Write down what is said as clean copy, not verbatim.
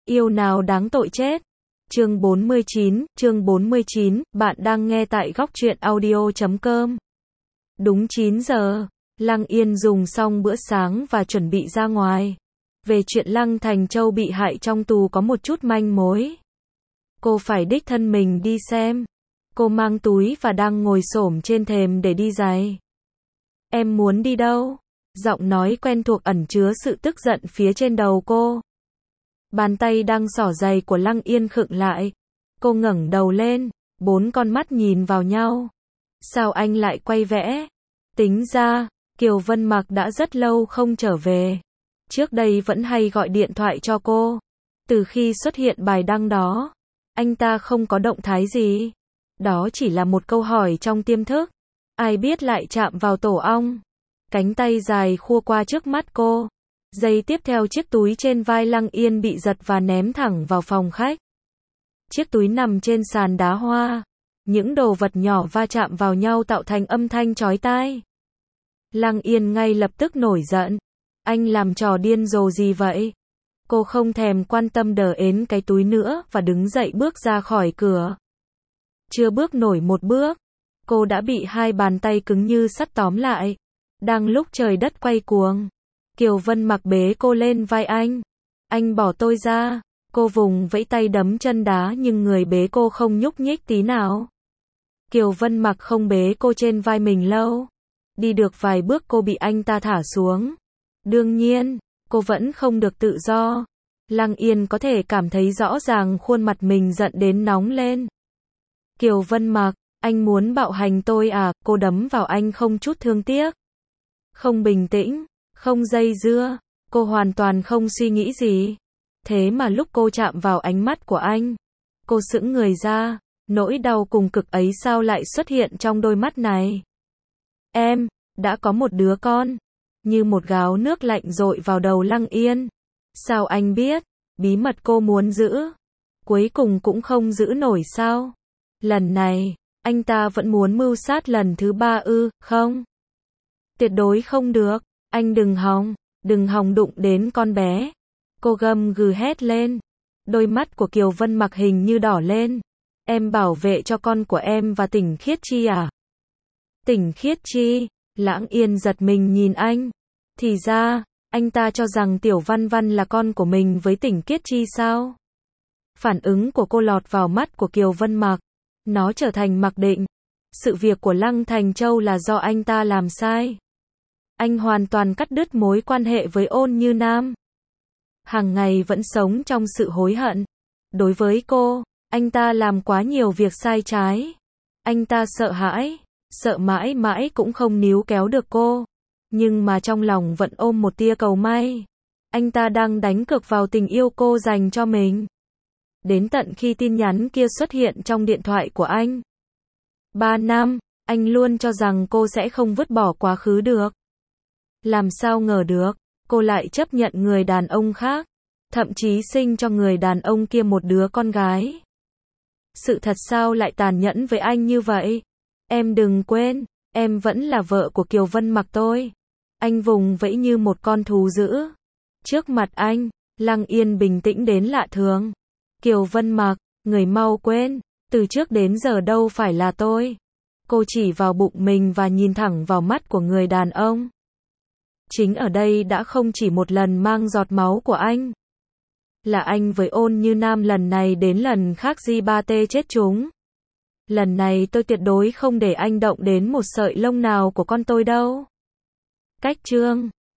Yêu nào đáng tội chết. Chương 49, bạn đang nghe tại góc truyện audio.com. Đúng 9 giờ, Lăng Yên dùng xong bữa sáng và chuẩn bị ra ngoài. Về chuyện Lăng Thành Châu bị hại trong tù có một chút manh mối. Cô phải đích thân mình đi xem. Cô mang túi và đang ngồi xổm trên thềm để đi giày. Em muốn đi đâu? Giọng nói quen thuộc ẩn chứa sự tức giận phía trên đầu cô. Bàn tay đang xỏ giày của Lăng Yên khựng lại. Cô ngẩng đầu lên, 4 con mắt nhìn vào nhau. Sao anh lại quay vẽ? Tính ra, Kiều Vân Mặc đã rất lâu không trở về. Trước đây vẫn hay gọi điện thoại cho cô. Từ khi xuất hiện bài đăng đó, anh ta không có động thái gì. Đó chỉ là một câu hỏi trong tiềm thức. Ai biết lại chạm vào tổ ong. Cánh tay dài khua qua trước mắt cô. Giây tiếp theo chiếc túi trên vai Lăng Yên bị giật và ném thẳng vào phòng khách. Chiếc túi nằm trên sàn đá hoa. Những đồ vật nhỏ va chạm vào nhau tạo thành âm thanh chói tai. Lăng Yên ngay lập tức nổi giận. Anh làm trò điên rồ gì vậy? Cô không thèm quan tâm đờ ến cái túi nữa và đứng dậy bước ra khỏi cửa. Chưa bước nổi một bước, cô đã bị hai bàn tay cứng như sắt tóm lại. Đang lúc trời đất quay cuồng, Kiều Vân Mặc bế cô lên vai anh. Anh bỏ tôi ra. Cô vùng vẫy tay đấm chân đá nhưng người bế cô không nhúc nhích tí nào. Kiều Vân Mặc không bế cô trên vai mình lâu. Đi được vài bước cô bị anh ta thả xuống. Đương nhiên, cô vẫn không được tự do. Lăng Yên có thể cảm thấy rõ ràng khuôn mặt mình giận đến nóng lên. Kiều Vân Mặc, anh muốn bạo hành tôi à? Cô đấm vào anh không chút thương tiếc. Không bình tĩnh, không dây dưa, cô hoàn toàn không suy nghĩ gì. Thế mà lúc cô chạm vào ánh mắt của anh, cô sững người ra, nỗi đau cùng cực ấy sao lại xuất hiện trong đôi mắt này. Em, đã có một đứa con, như một gáo nước lạnh dội vào đầu Lăng Yên. Sao anh biết, bí mật cô muốn giữ, cuối cùng cũng không giữ nổi sao? Lần này, anh ta vẫn muốn mưu sát lần thứ 3 ư, không? Tuyệt đối không được, anh đừng hòng đụng đến con bé. Cô gầm gừ hét lên. Đôi mắt của Kiều Vân Mặc hình như đỏ lên. Em bảo vệ cho con của em và Tỉnh Khiết Chi à? Tỉnh Khiết Chi? Lăng Yên giật mình nhìn anh. Thì ra, anh ta cho rằng Tiểu Văn Văn là con của mình với Tỉnh Khiết Chi sao? Phản ứng của cô lọt vào mắt của Kiều Vân Mặc. Nó trở thành mặc định. Sự việc của Lăng Thành Châu là do anh ta làm sai. Anh hoàn toàn cắt đứt mối quan hệ với Ôn Như Nam. Hàng ngày vẫn sống trong sự hối hận. Đối với cô, anh ta làm quá nhiều việc sai trái. Anh ta sợ hãi, sợ mãi mãi cũng không níu kéo được cô. Nhưng mà trong lòng vẫn ôm một tia cầu may. Anh ta đang đánh cược vào tình yêu cô dành cho mình. Đến tận khi tin nhắn kia xuất hiện trong điện thoại của anh. 3 năm, anh luôn cho rằng cô sẽ không vứt bỏ quá khứ được. Làm sao ngờ được, cô lại chấp nhận người đàn ông khác. Thậm chí sinh cho người đàn ông kia một đứa con gái. Sự thật sao lại tàn nhẫn với anh như vậy? Em đừng quên, em vẫn là vợ của Kiều Vân Mặc tôi. Anh vùng vẫy như một con thú dữ. Trước mặt anh, Lăng Yên bình tĩnh đến lạ thường. Kiều Vân Mặc, người mau quên, từ trước đến giờ đâu phải là tôi. Cô chỉ vào bụng mình và nhìn thẳng vào mắt của người đàn ông. Chính ở đây đã không chỉ một lần mang giọt máu của anh. Là anh với Ôn Như Nam lần này đến lần khác G3T chết chúng. Lần này tôi tuyệt đối không để anh động đến một sợi lông nào của con tôi đâu. Cách chương